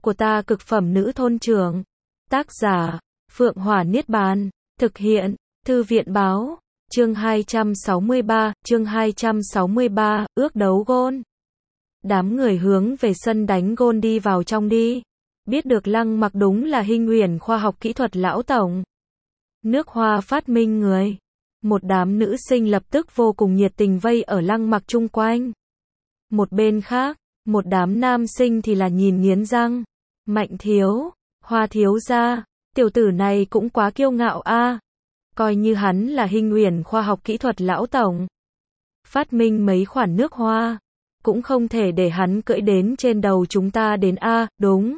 của ta cực phẩm nữ thôn trưởng. Tác giả, Phượng Hỏa Niết Bàn. Thực hiện, Thư viện Báo. Chương 263, ước đấu gôn. Đám người hướng về sân đánh gôn đi vào trong đi. Biết được Lăng Mặc đúng là Hinh Huyền khoa học kỹ thuật lão tổng. Nước Hoa phát minh người. Một đám nữ sinh lập tức vô cùng nhiệt tình vây ở Lăng Mặc chung quanh. Một bên khác, một đám nam sinh thì là nhìn nghiến răng. Mạnh thiếu, Hoa thiếu gia, tiểu tử này cũng quá kiêu ngạo a. Coi như hắn là Hinh Huyền khoa học kỹ thuật lão tổng. Phát minh mấy khoản nước hoa. Cũng không thể để hắn cưỡi đến trên đầu chúng ta đến a, đúng.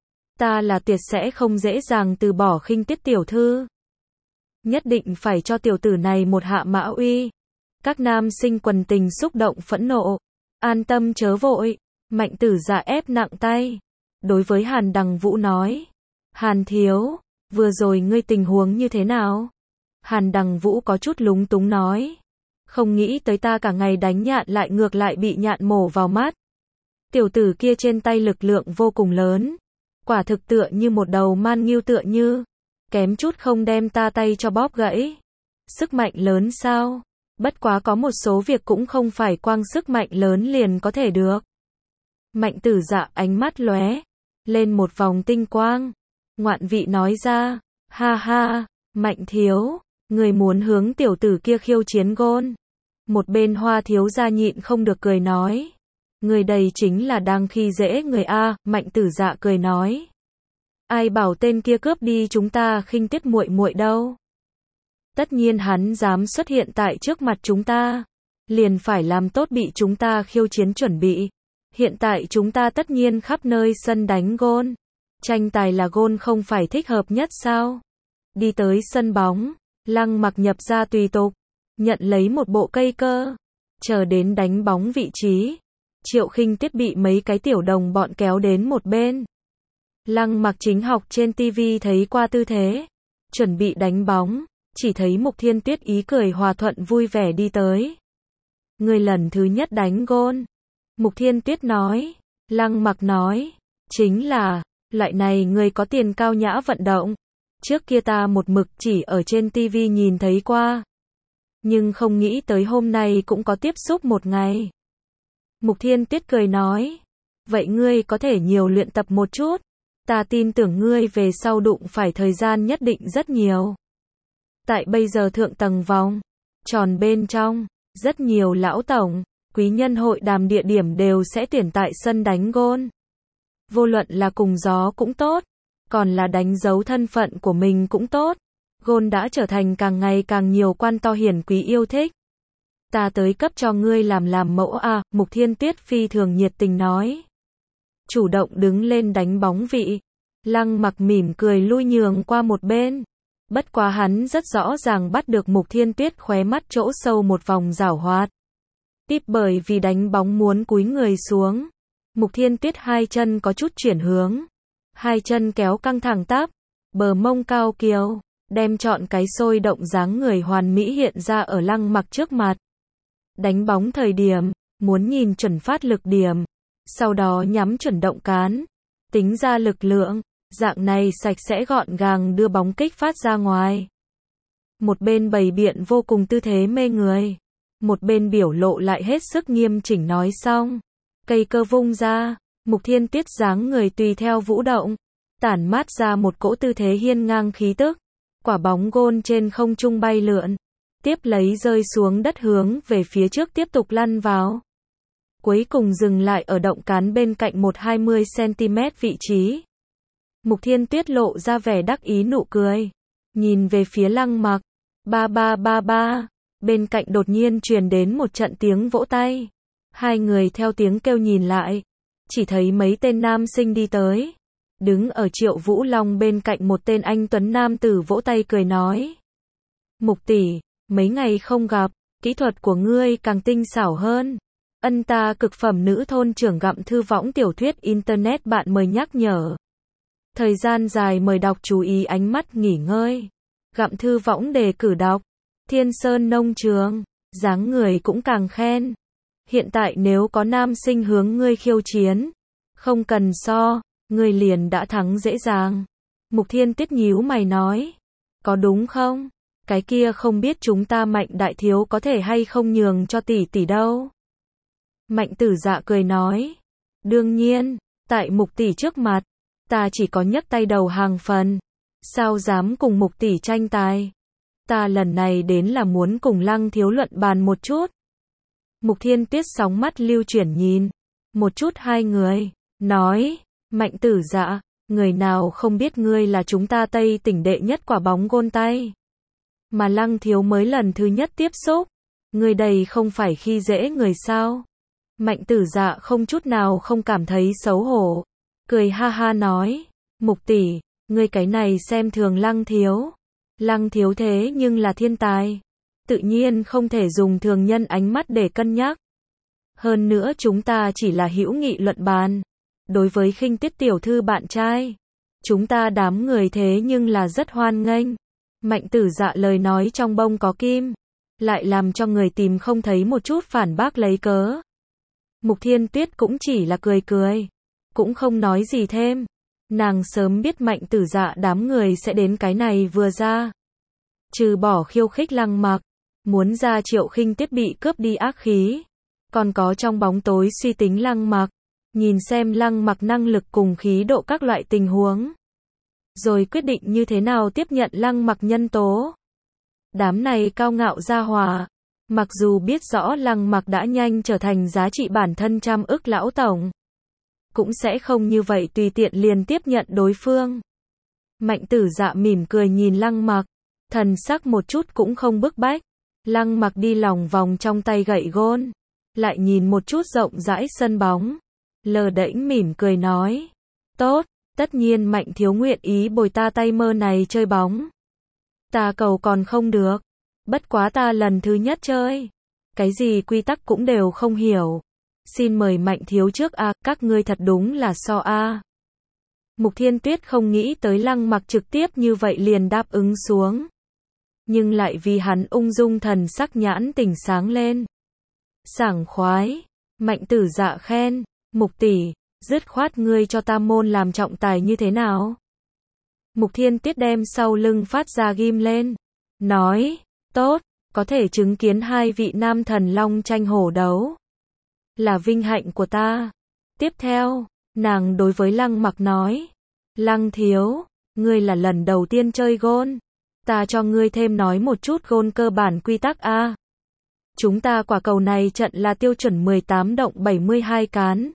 Ta là tuyệt sẽ không dễ dàng từ bỏ Khinh Tiết tiểu thư. Nhất định phải cho tiểu tử này một hạ mã uy. Các nam sinh quần tình xúc động phẫn nộ. An tâm chớ vội. Mạnh tử dạ ép nặng tay. Đối với Hàn Đằng Vũ nói. Hàn thiếu, vừa rồi ngươi tình huống như thế nào? Hàn Đằng Vũ có chút lúng túng nói. Không nghĩ tới ta cả ngày đánh nhạn lại ngược lại bị nhạn mổ vào mắt. Tiểu tử kia trên tay lực lượng vô cùng lớn. Quả thực tựa như một đầu man ngưu tựa như. Kém chút không đem ta tay cho bóp gãy. Sức mạnh lớn sao? Bất quá có một số việc cũng không phải quang sức mạnh lớn liền có thể được. Mạnh tử dạ ánh mắt lóe lên một vòng tinh quang. Ngoạn vị nói ra. Ha ha, Mạnh thiếu, người muốn hướng tiểu tử kia khiêu chiến gôn. Một bên Hoa thiếu gia nhịn không được cười nói. Người đây chính là đang khi dễ người a. Mạnh tử dạ cười nói. Ai bảo tên kia cướp đi chúng ta Khinh Tiết muội muội đâu. Tất nhiên hắn dám xuất hiện tại trước mặt chúng ta. Liền phải làm tốt bị chúng ta khiêu chiến chuẩn bị. Hiện tại chúng ta tất nhiên khắp nơi sân đánh gôn. Tranh tài là gôn không phải thích hợp nhất sao? Đi tới sân bóng, Lăng Mặc nhập ra tùy tục, nhận lấy một bộ cây cơ, chờ đến đánh bóng vị trí. Triệu Khinh Tiết bị mấy cái tiểu đồng bọn kéo đến một bên. Lăng Mặc chính học trên tivi thấy qua tư thế, chuẩn bị đánh bóng, chỉ thấy Mục Thiên Tuyết ý cười hòa thuận vui vẻ đi tới. Người lần thứ nhất đánh gôn. Mục Thiên Tuyết nói. Lăng Mặc nói. Chính là, loại này người có tiền cao nhã vận động. Trước kia ta một mực chỉ ở trên tivi nhìn thấy qua. Nhưng không nghĩ tới hôm nay cũng có tiếp xúc một ngày. Mục Thiên Tuyết cười nói. Vậy ngươi có thể nhiều luyện tập một chút. Ta tin tưởng ngươi về sau đụng phải thời gian nhất định rất nhiều. Tại bây giờ thượng tầng vòng tròn bên trong, rất nhiều lão tổng, quý nhân hội đàm địa điểm đều sẽ tuyển tại sân đánh gôn. Vô luận là cùng gió cũng tốt, còn là đánh dấu thân phận của mình cũng tốt. Gôn đã trở thành càng ngày càng nhiều quan to hiển quý yêu thích. Ta tới cấp cho ngươi làm mẫu a. Mục Thiên Tuyết phi thường nhiệt tình nói. Chủ động đứng lên đánh bóng vị. Lăng Mặc mỉm cười lui nhường qua một bên. Bất quá hắn rất rõ ràng bắt được Mục Thiên Tuyết khóe mắt chỗ sâu một vòng giảo hoạt. Tiếp bởi vì đánh bóng muốn cúi người xuống. Mục Thiên Tuyết hai chân có chút chuyển hướng. Hai chân kéo căng thẳng tắp. Bờ mông cao kiều. Đem trọn cái sôi động dáng người hoàn mỹ hiện ra ở Lăng Mặc trước mặt. Đánh bóng thời điểm, muốn nhìn chuẩn phát lực điểm. Sau đó nhắm chuẩn động cán. Tính ra lực lượng. Dạng này sạch sẽ gọn gàng đưa bóng kích phát ra ngoài. Một bên bày biện vô cùng tư thế mê người. Một bên biểu lộ lại hết sức nghiêm chỉnh nói xong. Cây cơ vung ra. Mục Thiên Tuyết dáng người tùy theo vũ động. Tản mát ra một cỗ tư thế hiên ngang khí tức. Quả bóng gôn trên không trung bay lượn. Tiếp lấy rơi xuống đất hướng về phía trước tiếp tục lăn vào. Cuối cùng dừng lại ở động cán bên cạnh 20cm vị trí. Mục Thiên Tuyết lộ ra vẻ đắc ý nụ cười. Nhìn về phía Lăng Mặc. Ba ba ba ba. Bên cạnh đột nhiên truyền đến một trận tiếng vỗ tay. Hai người theo tiếng kêu nhìn lại. Chỉ thấy mấy tên nam sinh đi tới. Đứng ở Triệu Vũ Long bên cạnh một tên anh tuấn nam tử vỗ tay cười nói. Mục tỷ, mấy ngày không gặp, kỹ thuật của ngươi càng tinh xảo hơn. Ân ta cực phẩm nữ thôn trưởng gặm thư võng tiểu thuyết internet bạn mời nhắc nhở. Thời gian dài mời đọc chú ý ánh mắt nghỉ ngơi. Gặm thư võng đề cử đọc. Thiên Sơn Nông Trường, dáng người cũng càng khen. Hiện tại nếu có nam sinh hướng ngươi khiêu chiến, không cần so, ngươi liền đã thắng dễ dàng. Mục Thiên Tuyết nhíu mày nói, có đúng không? Cái kia không biết chúng ta Mạnh đại thiếu có thể hay không nhường cho tỷ tỷ đâu. Mạnh Tử Dạ cười nói, đương nhiên, tại Mục tỷ trước mặt, ta chỉ có nhấc tay đầu hàng phần, sao dám cùng Mục tỷ tranh tài. Ta lần này đến là muốn cùng Lăng thiếu luận bàn một chút. Mục Thiên Tuyết sóng mắt lưu chuyển nhìn một chút hai người, nói, Mạnh Tử Dạ, người nào không biết ngươi là chúng ta Tây tỉnh đệ nhất quả bóng gôn tay. Mà Lăng thiếu mới lần thứ nhất tiếp xúc, ngươi đây không phải khi dễ người sao? Mạnh Tử Dạ không chút nào không cảm thấy xấu hổ, cười ha ha nói, Mục tỷ, ngươi cái này xem thường Lăng thiếu. Lăng thiếu thế nhưng là thiên tài, tự nhiên không thể dùng thường nhân ánh mắt để cân nhắc. Hơn nữa chúng ta chỉ là hữu nghị luận bàn. Đối với Khinh Tuyết tiểu thư bạn trai, chúng ta đám người thế nhưng là rất hoan nghênh. Mạnh Tử Dạ lời nói trong bông có kim, lại làm cho người tìm không thấy một chút phản bác lấy cớ. Mục Thiên Tuyết cũng chỉ là cười cười, cũng không nói gì thêm. Nàng sớm biết Mạnh Tử Dạ đám người sẽ đến cái này vừa ra. Trừ bỏ khiêu khích Lăng Mặc, muốn ra Triệu Khinh Tuyết bị cướp đi ác khí, còn có trong bóng tối suy tính Lăng Mặc, nhìn xem Lăng Mặc năng lực cùng khí độ các loại tình huống, rồi quyết định như thế nào tiếp nhận Lăng Mặc nhân tố. Đám này cao ngạo gia hỏa, mặc dù biết rõ Lăng Mặc đã nhanh trở thành giá trị bản thân 100 ức lão tổng, cũng sẽ không như vậy tùy tiện liền tiếp nhận đối phương. Mạnh Tử Dạ mỉm cười nhìn Lăng Mặc, thần sắc một chút cũng không bức bách. Lăng Mặc đi lòng vòng trong tay gậy gôn, lại nhìn một chút rộng rãi sân bóng, lờ đễnh mỉm cười nói, tốt, tất nhiên Mạnh thiếu nguyện ý bồi ta tay mơ này chơi bóng. Ta cầu còn không được, bất quá ta lần thứ nhất chơi, cái gì quy tắc cũng đều không hiểu. Xin mời Mạnh thiếu trước a, các ngươi thật đúng là so a. Mục Thiên Tuyết không nghĩ tới Lăng Mặc trực tiếp như vậy liền đáp ứng xuống, nhưng lại vì hắn ung dung thần sắc nhãn tỉnh sáng lên. Sảng khoái, Mạnh Tử Dạ khen, Mục tỷ, dứt khoát ngươi cho ta môn làm trọng tài như thế nào? Mục Thiên Tuyết đem sau lưng phát ra ghim lên, nói, tốt, có thể chứng kiến hai vị nam thần long tranh hổ đấu, là vinh hạnh của ta. Tiếp theo, nàng đối với Lăng Mặc nói, Lăng thiếu, ngươi là lần đầu tiên chơi gôn, ta cho ngươi thêm nói một chút gôn cơ bản quy tắc a. Chúng ta quả cầu này trận là tiêu chuẩn 18 động 72 cán,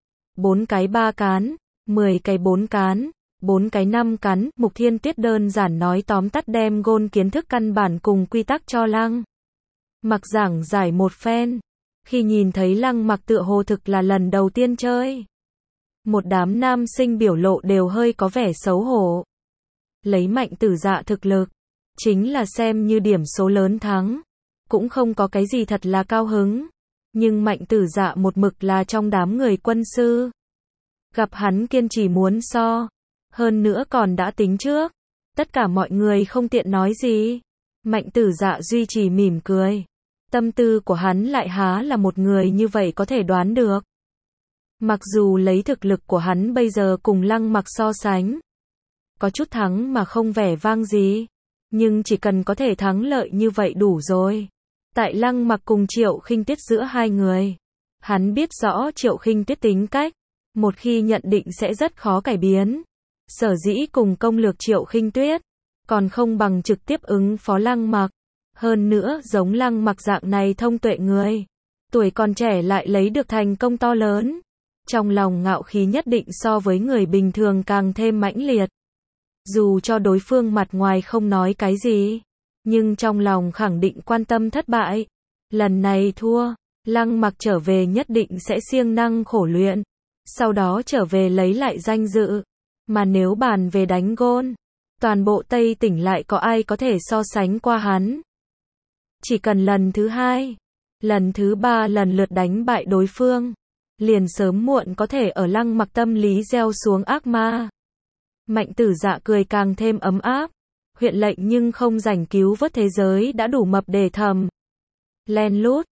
4 cái 3 cán, 10 cái 4 cán, 4 cái 5 cán. Mục Thiên Tuyết đơn giản nói tóm tắt đem gôn kiến thức căn bản cùng quy tắc cho Lăng Mặc giảng giải một phen. Khi nhìn thấy Lăng Mặc tựa hồ thực là lần đầu tiên chơi, một đám nam sinh biểu lộ đều hơi có vẻ xấu hổ. Lấy Mạnh Tử Dạ thực lực, chính là xem như điểm số lớn thắng, cũng không có cái gì thật là cao hứng. Nhưng Mạnh Tử Dạ một mực là trong đám người quân sư, gặp hắn kiên trì muốn so, hơn nữa còn đã tính trước, tất cả mọi người không tiện nói gì. Mạnh Tử Dạ duy trì mỉm cười, tâm tư của hắn lại há là một người như vậy có thể đoán được. Mặc dù lấy thực lực của hắn bây giờ cùng Lăng Mặc so sánh, có chút thắng mà không vẻ vang gì, nhưng chỉ cần có thể thắng lợi như vậy đủ rồi. Tại Lăng Mặc cùng Triệu Khinh Tuyết giữa hai người, hắn biết rõ Triệu Khinh Tuyết tính cách, một khi nhận định sẽ rất khó cải biến. Sở dĩ cùng công lược Triệu Khinh Tuyết, còn không bằng trực tiếp ứng phó Lăng Mặc. Hơn nữa giống Lăng Mặc dạng này thông tuệ người, tuổi còn trẻ lại lấy được thành công to lớn, trong lòng ngạo khí nhất định so với người bình thường càng thêm mãnh liệt. Dù cho đối phương mặt ngoài không nói cái gì, nhưng trong lòng khẳng định quan tâm thất bại. Lần này thua, Lăng Mặc trở về nhất định sẽ siêng năng khổ luyện, sau đó trở về lấy lại danh dự. Mà nếu bàn về đánh gôn, toàn bộ Tây tỉnh lại có ai có thể so sánh qua hắn. Chỉ cần lần thứ hai, lần thứ ba lần lượt đánh bại đối phương, liền sớm muộn có thể ở Lăng Mặc tâm lý gieo xuống ác ma. Mạnh Tử Dạ cười càng thêm ấm áp, huyện lệnh nhưng không rảnh cứu vớt thế giới đã đủ mập để thầm. Len lút,